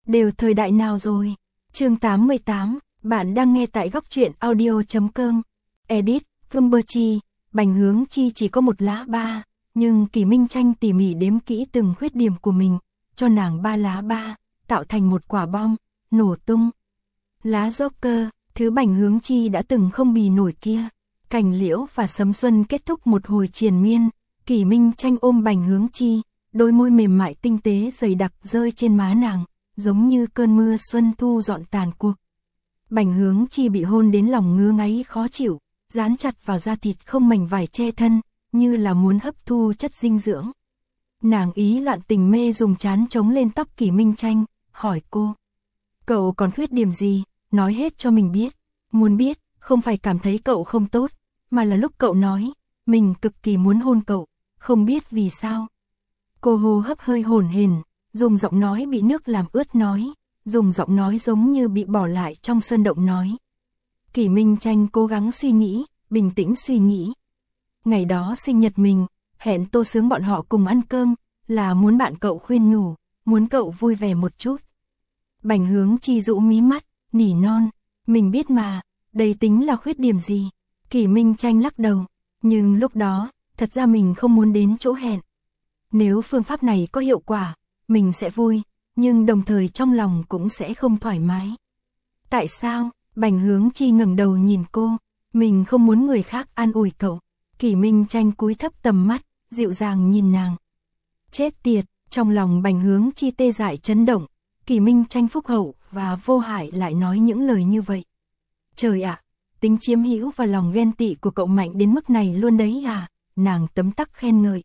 đều thời đại nào rồi. Chương 88, bạn đang nghe tại góc truyện audio.com. Edit, Gumberchi, Bành Hướng Chi chỉ có một lá ba, nhưng Kỷ Minh Tranh tỉ mỉ đếm kỹ từng khuyết điểm của mình, cho nàng 3 lá ba, tạo thành một quả bom, nổ tung. Lá Joker, thứ Bành Hướng Chi đã từng không bì nổi kia. Cảnh Liễu và Sấm Xuân kết thúc một hồi triền miên, Kỷ Minh Tranh ôm Bành Hướng Chi, đôi môi mềm mại tinh tế dày đặc rơi trên má nàng, giống như cơn mưa xuân thu dọn tàn cuộc. Bành Hướng Chi bị hôn đến lòng ngứa ngáy khó chịu, dán chặt vào da thịt không mảnh vải che thân, như là muốn hấp thu chất dinh dưỡng. Nàng ý loạn tình mê dùng trán chống lên tóc Kỷ Minh Tranh, hỏi cô: cậu còn khuyết điểm gì, nói hết cho mình biết. Muốn biết, không phải cảm thấy cậu không tốt, mà là lúc cậu nói, mình cực kỳ muốn hôn cậu, không biết vì sao. Cô hô hấp hơi hổn hển, dùng giọng nói bị nước làm ướt nói, dùng giọng nói giống như bị bỏ lại trong sơn động nói. Kỷ Minh Tranh cố gắng suy nghĩ, bình tĩnh suy nghĩ. Ngày đó sinh nhật mình, hẹn Tô Sướng bọn họ cùng ăn cơm, là muốn bạn cậu khuyên nhủ, muốn cậu vui vẻ một chút. Bành Hướng Chi rũ mí mắt, nỉ non, mình biết mà, đây tính là khuyết điểm gì. Kỷ Minh Tranh lắc đầu, nhưng lúc đó, thật ra mình không muốn đến chỗ hẹn. Nếu phương pháp này có hiệu quả, mình sẽ vui, nhưng đồng thời trong lòng cũng sẽ không thoải mái. Tại sao? Bành Hướng Chi ngẩng đầu nhìn cô, mình không muốn người khác an ủi cậu. Kỷ Minh Tranh cúi thấp tầm mắt, dịu dàng nhìn nàng. Chết tiệt, trong lòng Bành Hướng Chi tê dại chấn động, Kỷ Minh Tranh phúc hậu và vô hại lại nói những lời như vậy. Trời ạ, tính chiếm hữu và lòng ghen tị của cậu mạnh đến mức này luôn đấy à? Nàng tấm tắc khen ngợi.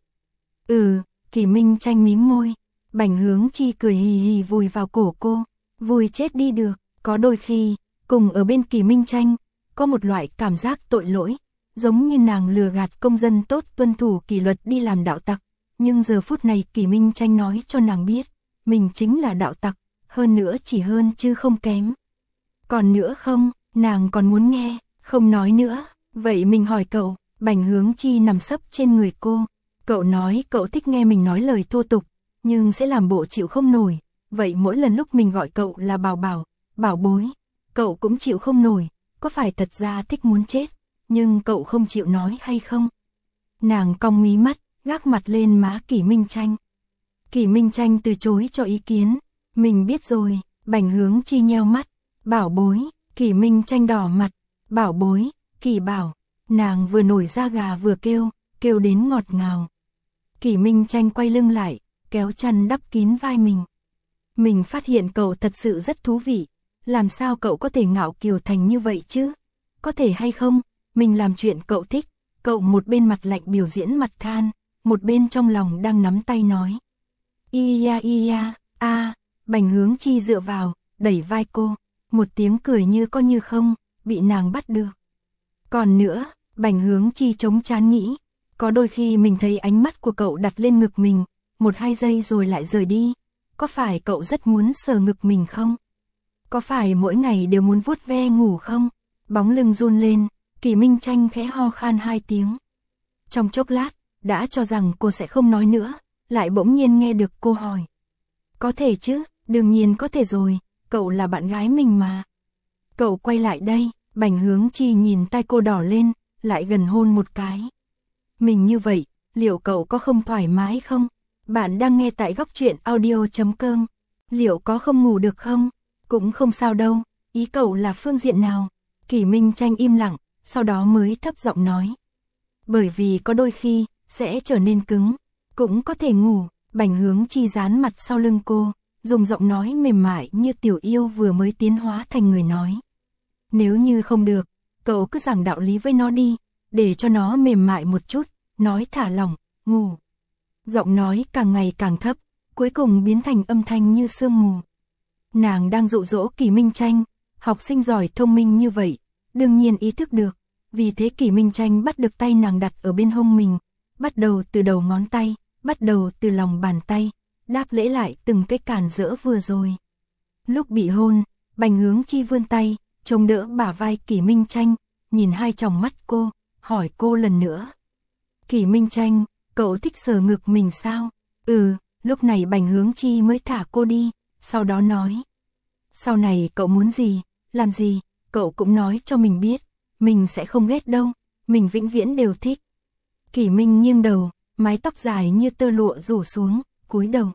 Kỷ Minh Tranh mím môi. Bành Hướng Chi cười hì hì vùi vào cổ cô, vui chết đi được. Có đôi khi, cùng ở bên Kỷ Minh Tranh, có một loại cảm giác tội lỗi, giống như nàng lừa gạt công dân tốt tuân thủ kỷ luật đi làm đạo tặc. Nhưng giờ phút này Kỷ Minh Tranh nói cho nàng biết, mình chính là đạo tặc, hơn nữa chỉ hơn chứ không kém. Còn nữa không, nàng còn muốn nghe, không nói nữa. Vậy mình hỏi cậu. Bành Hướng Chi nằm sấp trên người cô. Cậu nói cậu thích nghe mình nói lời thô tục, nhưng sẽ làm bộ chịu không nổi. Vậy mỗi lần lúc mình gọi cậu là bảo bảo, bảo bối, cậu cũng chịu không nổi. Có phải thật ra thích muốn chết, nhưng cậu không chịu nói hay không? Nàng cong mí mắt, gác mặt lên má Kỷ Minh Tranh. Kỷ Minh Tranh từ chối cho ý kiến. Mình biết rồi. Bành Hướng Chi nheo mắt. Bảo bối. Kỷ Minh Tranh đỏ mặt. Bảo bối. Kỷ bảo. Nàng vừa nổi da gà vừa kêu, kêu đến ngọt ngào. Kỷ Minh Tranh quay lưng lại, kéo chăn đắp kín vai mình. Mình phát hiện cậu thật sự rất thú vị. Làm sao cậu có thể ngạo kiều thành như vậy chứ? Có thể hay không? Mình làm chuyện cậu thích. Cậu một bên mặt lạnh biểu diễn mặt than, một bên trong lòng đang nắm tay nói. Ia, Bành Hướng Chi dựa vào, đẩy vai cô. Một tiếng cười như có như không, bị nàng bắt được. Còn nữa, Bành Hướng Chi chống chán nghĩ. Có đôi khi mình thấy ánh mắt của cậu đặt lên ngực mình, 1-2 giây rồi lại rời đi. Có phải cậu rất muốn sờ ngực mình không? Có phải mỗi ngày đều muốn vuốt ve ngủ không? Bóng lưng run lên, Kỷ Minh Tranh khẽ ho khan 2 tiếng. Trong chốc lát, đã cho rằng cô sẽ không nói nữa, lại bỗng nhiên nghe được cô hỏi. Có thể chứ, đương nhiên có thể rồi, cậu là bạn gái mình mà. Cậu quay lại đây. Bành Hướng Chi nhìn tai cô đỏ lên, lại gần hôn một cái. Mình như vậy, liệu cậu có không thoải mái không? Bạn đang nghe tại góc truyện audio.com. Liệu có không ngủ được không? Cũng không sao đâu, ý cậu là phương diện nào? Kỷ Minh Tranh im lặng, sau đó mới thấp giọng nói. Bởi vì có đôi khi, sẽ trở nên cứng, cũng có thể ngủ. Bành Hướng Chi dán mặt sau lưng cô, dùng giọng nói mềm mại như tiểu yêu vừa mới tiến hóa thành người nói. Nếu như không được, cậu cứ giảng đạo lý với nó đi, để cho nó mềm mại một chút, nói thả lỏng, ngủ. Giọng nói càng ngày càng thấp, cuối cùng biến thành âm thanh như sương mù. Nàng đang dụ dỗ Kỷ Minh Tranh, học sinh giỏi thông minh như vậy, đương nhiên ý thức được. Vì thế Kỷ Minh Tranh bắt được tay nàng đặt ở bên hông mình, bắt đầu từ đầu ngón tay, bắt đầu từ lòng bàn tay, đáp lễ lại từng cái cản rỡ vừa rồi. Lúc bị hôn, Bành Hướng Chi vươn tay, chống đỡ bả vai Kỷ Minh Tranh, nhìn hai tròng mắt cô, hỏi cô lần nữa. Kỷ Minh Tranh, cậu thích sờ ngực mình sao? Lúc này Bành Hướng Chi mới thả cô đi, sau đó nói, Sau này cậu muốn gì, làm gì, cậu cũng nói cho mình biết, mình sẽ không ghét đâu, mình vĩnh viễn đều thích. Kỷ Minh nghiêng đầu, mái tóc dài như tơ lụa rủ xuống, cúi đầu.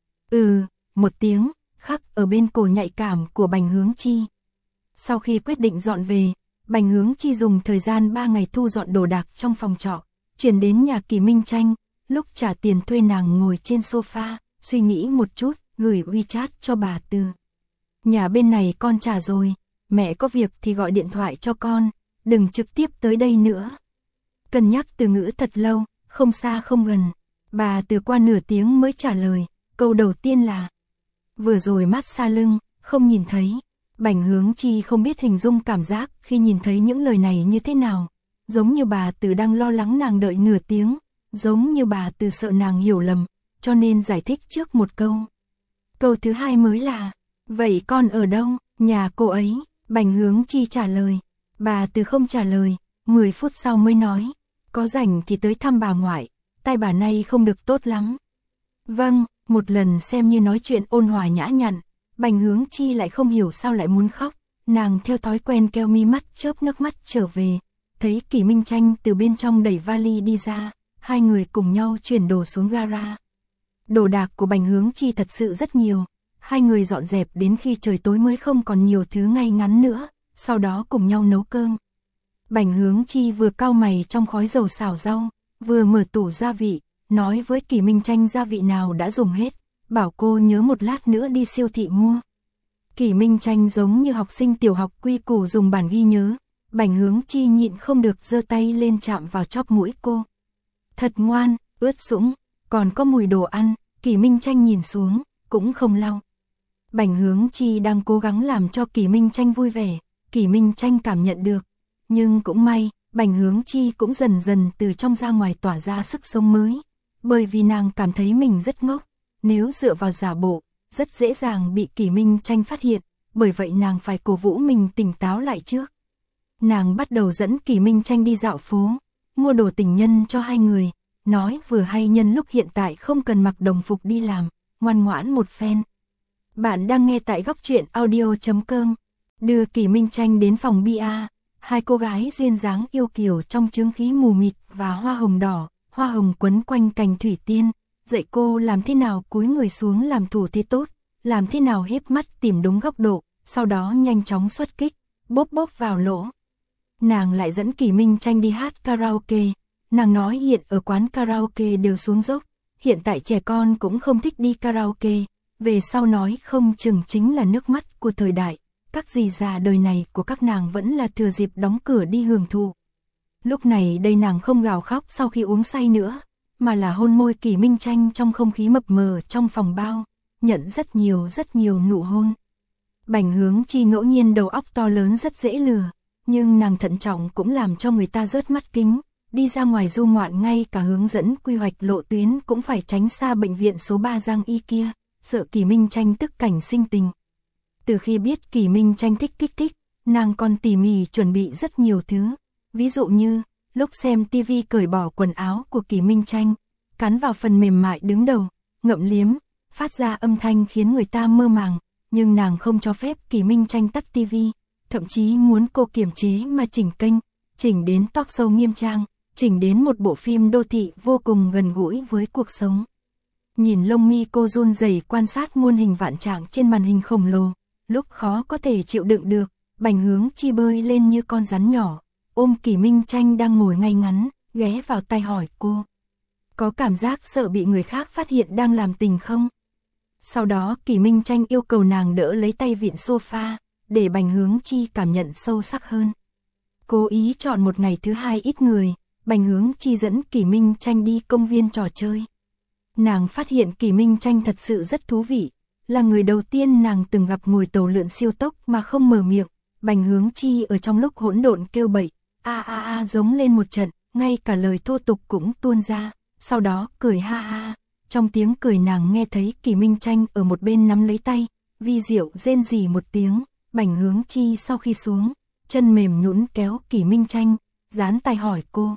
Một tiếng, khắc ở bên cổ nhạy cảm của Bành Hướng Chi. Sau khi quyết định dọn về, Bành Hướng Chi dùng thời gian 3 ngày thu dọn đồ đạc trong phòng trọ, chuyển đến nhà Kỷ Minh Tranh, lúc trả tiền thuê nàng ngồi trên sofa, suy nghĩ một chút, gửi WeChat cho bà Từ. Nhà bên này con trả rồi, mẹ có việc thì gọi điện thoại cho con, đừng trực tiếp tới đây nữa. Cân nhắc từ ngữ thật lâu, không xa không gần, bà Từ qua nửa tiếng mới trả lời, câu đầu tiên là vừa rồi massage lưng, không nhìn thấy. Bành Hướng Chi không biết hình dung cảm giác khi nhìn thấy những lời này như thế nào, giống như bà Từ đang lo lắng nàng đợi nửa tiếng, giống như bà Từ sợ nàng hiểu lầm, cho nên giải thích trước một câu. Câu thứ hai mới là, vậy con ở đâu, nhà cô ấy, Bành Hướng Chi trả lời. Bà Từ không trả lời, 10 phút sau mới nói, có rảnh thì tới thăm bà ngoại, tai bà nay không được tốt lắm. Vâng, một lần xem như nói chuyện ôn hòa nhã nhặn, Bành Hướng Chi lại không hiểu sao lại muốn khóc, nàng theo thói quen keo mi mắt chớp nước mắt trở về, thấy Kỷ Minh Tranh từ bên trong đẩy vali đi ra, hai người cùng nhau chuyển đồ xuống gara. Đồ đạc của Bành Hướng Chi thật sự rất nhiều, hai người dọn dẹp đến khi trời tối mới không còn nhiều thứ ngay ngắn nữa, sau đó cùng nhau nấu cơm. Bành Hướng Chi vừa cau mày trong khói dầu xào rau, vừa mở tủ gia vị, nói với Kỷ Minh Tranh gia vị nào đã dùng hết, bảo cô nhớ một lát nữa đi siêu thị mua. Kỷ Minh Tranh giống như học sinh tiểu học quy củ dùng bản ghi nhớ, Bành Hướng Chi nhịn không được giơ tay lên chạm vào chóp mũi cô. Thật ngoan, ướt sũng, còn có mùi đồ ăn, Kỷ Minh Tranh nhìn xuống, cũng không lau. Bành Hướng Chi đang cố gắng làm cho Kỷ Minh Tranh vui vẻ, Kỷ Minh Tranh cảm nhận được. Nhưng cũng may, Bành Hướng Chi cũng dần dần từ trong ra ngoài tỏa ra sức sống mới. Bởi vì nàng cảm thấy mình rất ngốc, nếu dựa vào giả bộ, rất dễ dàng bị Kỷ Minh Tranh phát hiện, bởi vậy nàng phải cổ vũ mình tỉnh táo lại trước. Nàng bắt đầu dẫn Kỷ Minh Tranh đi dạo phố, mua đồ tình nhân cho hai người, nói vừa hay nhân lúc hiện tại không cần mặc đồng phục đi làm, ngoan ngoãn một phen. Bạn đang nghe tại góc truyện audio.com, đưa Kỷ Minh Tranh đến phòng bia, hai cô gái duyên dáng yêu kiều trong chướng khí mù mịt và hoa hồng đỏ, hoa hồng quấn quanh cành thủy tiên, dạy cô làm thế nào cúi người xuống làm thủ thế tốt, làm thế nào híp mắt tìm đúng góc độ, sau đó nhanh chóng xuất kích, bóp bóp vào lỗ. Nàng lại dẫn Kỷ Minh Tranh đi hát karaoke, nàng nói hiện ở quán karaoke đều xuống dốc, hiện tại trẻ con cũng không thích đi karaoke, về sau nói không chừng chính là nước mắt của thời đại, các dì già đời này của các nàng vẫn là thừa dịp đóng cửa đi hưởng thụ. Lúc này đây nàng không gào khóc sau khi uống say nữa, mà là hôn môi Kỷ Minh Tranh trong không khí mập mờ trong phòng bao, nhận rất nhiều nụ hôn. Bành Hướng Chi ngẫu nhiên đầu óc to lớn rất dễ lừa, nhưng nàng thận trọng cũng làm cho người ta rớt mắt kính, đi ra ngoài du ngoạn ngay cả hướng dẫn quy hoạch lộ tuyến cũng phải tránh xa bệnh viện số 3 Giang Y kia, sợ Kỷ Minh Tranh tức cảnh sinh tình. Từ khi biết Kỷ Minh Tranh thích kích thích, nàng còn tỉ mỉ chuẩn bị rất nhiều thứ, ví dụ như lúc xem tivi cởi bỏ quần áo của Kỷ Minh Tranh, cắn vào phần mềm mại đứng đầu, ngậm liếm, phát ra âm thanh khiến người ta mơ màng, nhưng nàng không cho phép Kỷ Minh Tranh tắt tivi, thậm chí muốn cô kiềm chế mà chỉnh kênh, chỉnh đến talk show nghiêm trang, chỉnh đến một bộ phim đô thị vô cùng gần gũi với cuộc sống. Nhìn lông mi cô run rẩy quan sát muôn hình vạn trạng trên màn hình khổng lồ, lúc khó có thể chịu đựng được, Bành Hướng Chi bơi lên như con rắn nhỏ, ôm Kỷ Minh Tranh đang ngồi ngay ngắn, ghé vào tai hỏi cô. Có cảm giác sợ bị người khác phát hiện đang làm tình không? Sau đó Kỷ Minh Tranh yêu cầu nàng đỡ lấy tay vịn sofa, để Bành Hướng Chi cảm nhận sâu sắc hơn. Cố ý chọn một ngày thứ hai ít người, Bành Hướng Chi dẫn Kỷ Minh Tranh đi công viên trò chơi. Nàng phát hiện Kỷ Minh Tranh thật sự rất thú vị, là người đầu tiên nàng từng gặp ngồi tàu lượn siêu tốc mà không mở miệng. Bành Hướng Chi ở trong lúc hỗn độn kêu bậy, giống lên một trận, ngay cả lời thô tục cũng tuôn ra, sau đó cười ha ha. Trong tiếng cười nàng nghe thấy Kỷ Minh Tranh ở một bên nắm lấy tay, vi diệu rên rỉ một tiếng. Bành Hướng Chi sau khi xuống, chân mềm nhũn kéo Kỷ Minh Tranh, dán tai hỏi cô.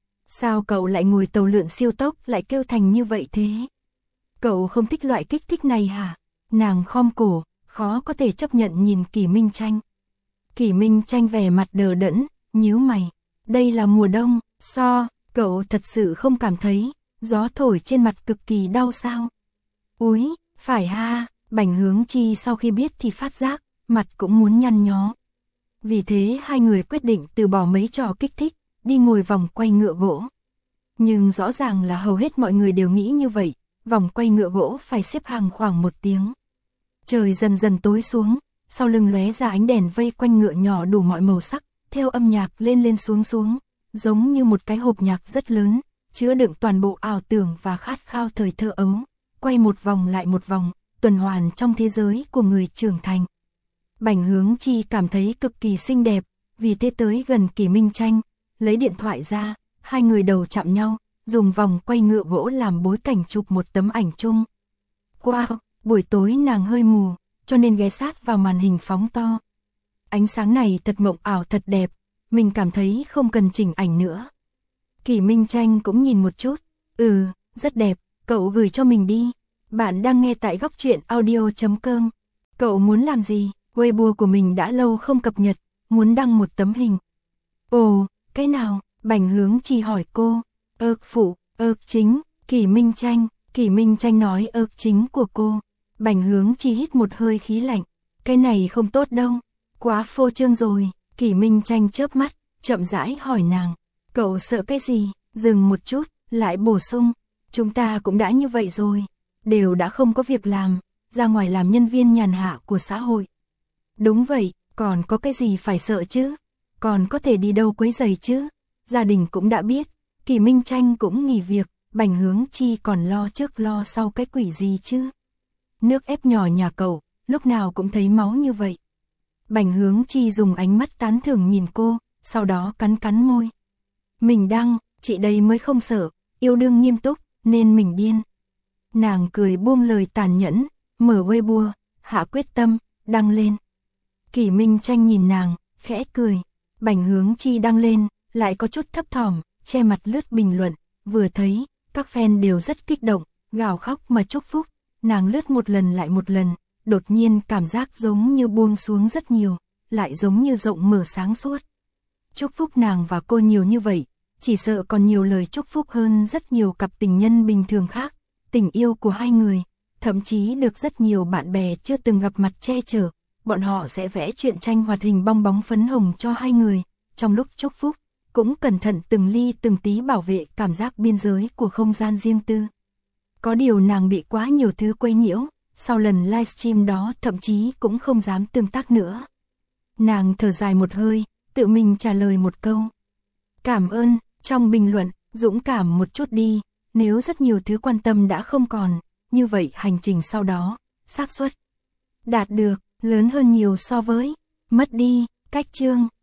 Sao cậu lại ngồi tàu lượn siêu tốc lại kêu thành như vậy thế? Cậu không thích loại kích thích này hả? Nàng khom cổ, khó có thể chấp nhận nhìn Kỷ Minh Tranh. Kỷ Minh Tranh vẻ mặt đờ đẫn, nhíu mày. Đây là mùa đông, cậu thật sự không cảm thấy gió thổi trên mặt cực kỳ đau sao? Úi, phải ha, Bành Hướng Chi sau khi biết thì phát giác, mặt cũng muốn nhăn nhó. Vì thế hai người quyết định từ bỏ mấy trò kích thích, đi ngồi vòng quay ngựa gỗ. Nhưng rõ ràng là hầu hết mọi người đều nghĩ như vậy, vòng quay ngựa gỗ phải xếp hàng khoảng 1 tiếng. Trời dần dần tối xuống, sau lưng lóe ra ánh đèn vây quanh ngựa nhỏ đủ mọi màu sắc, theo âm nhạc lên lên xuống xuống, giống như một cái hộp nhạc rất lớn, chứa đựng toàn bộ ảo tưởng và khát khao thời thơ ấu, quay một vòng lại một vòng, tuần hoàn trong thế giới của người trưởng thành. Bành Hướng Chi cảm thấy cực kỳ xinh đẹp, vì thế tới gần Kỷ Minh Tranh, lấy điện thoại ra, hai người đầu chạm nhau, dùng vòng quay ngựa gỗ làm bối cảnh chụp một tấm ảnh chung. Wow, buổi tối nàng hơi mù, cho nên ghé sát vào màn hình phóng to. Ánh sáng này thật mộng ảo thật đẹp, mình cảm thấy không cần chỉnh ảnh nữa. Kỷ Minh Tranh cũng nhìn một chút, rất đẹp, cậu gửi cho mình đi. Bạn đang nghe tại góc truyện audio.com. Cậu muốn làm gì? Weibo của mình đã lâu không cập nhật, muốn đăng một tấm hình. Ồ, cái nào? Bành Hướng Chi hỏi cô. Chính, Kỷ Minh Tranh nói chính của cô. Bành Hướng Chi hít một hơi khí lạnh. Cái này không tốt đâu, quá phô trương rồi. Kỷ Minh Tranh chớp mắt, chậm rãi hỏi nàng. Cậu sợ cái gì? Dừng một chút, lại bổ sung. Chúng ta cũng đã như vậy rồi, đều đã không có việc làm, ra ngoài làm nhân viên nhàn hạ của xã hội. Đúng vậy, còn có cái gì phải sợ chứ? Còn có thể đi đâu quấy rầy chứ? Gia đình cũng đã biết, Kỷ Minh Tranh cũng nghỉ việc, Bành Hướng Chi còn lo trước lo sau cái quỷ gì chứ? Nước ép nhỏ nhà cậu, lúc nào cũng thấy máu như vậy. Bành Hướng Chi dùng ánh mắt tán thưởng nhìn cô, sau đó cắn môi. Mình đăng, chị đây mới không sợ, yêu đương nghiêm túc, nên mình điên. Nàng cười buông lời tàn nhẫn, mở Weibo, hạ quyết tâm, đăng lên. Kỷ Minh Tranh nhìn nàng, khẽ cười. Bành Hướng Chi đăng lên, lại có chút thấp thỏm, che mặt lướt bình luận, vừa thấy, các fan đều rất kích động, gào khóc mà chúc phúc. Nàng lướt một lần lại một lần, đột nhiên cảm giác giống như buông xuống rất nhiều, lại giống như rộng mở sáng suốt. Chúc phúc nàng và cô nhiều như vậy, chỉ sợ còn nhiều lời chúc phúc hơn rất nhiều cặp tình nhân bình thường khác. Tình yêu của hai người, thậm chí được rất nhiều bạn bè chưa từng gặp mặt che chở, bọn họ sẽ vẽ truyện tranh hoạt hình bong bóng phấn hồng cho hai người, trong lúc chúc phúc, cũng cẩn thận từng ly từng tí bảo vệ cảm giác biên giới của không gian riêng tư. Có điều nàng bị quá nhiều thứ quấy nhiễu, sau lần livestream đó thậm chí cũng không dám tương tác nữa. Nàng thở dài một hơi, tự mình trả lời một câu. Cảm ơn, trong bình luận, dũng cảm một chút đi, nếu rất nhiều thứ quan tâm đã không còn, như vậy hành trình sau đó, xác suất đạt được, lớn hơn nhiều so với mất đi. Cách chương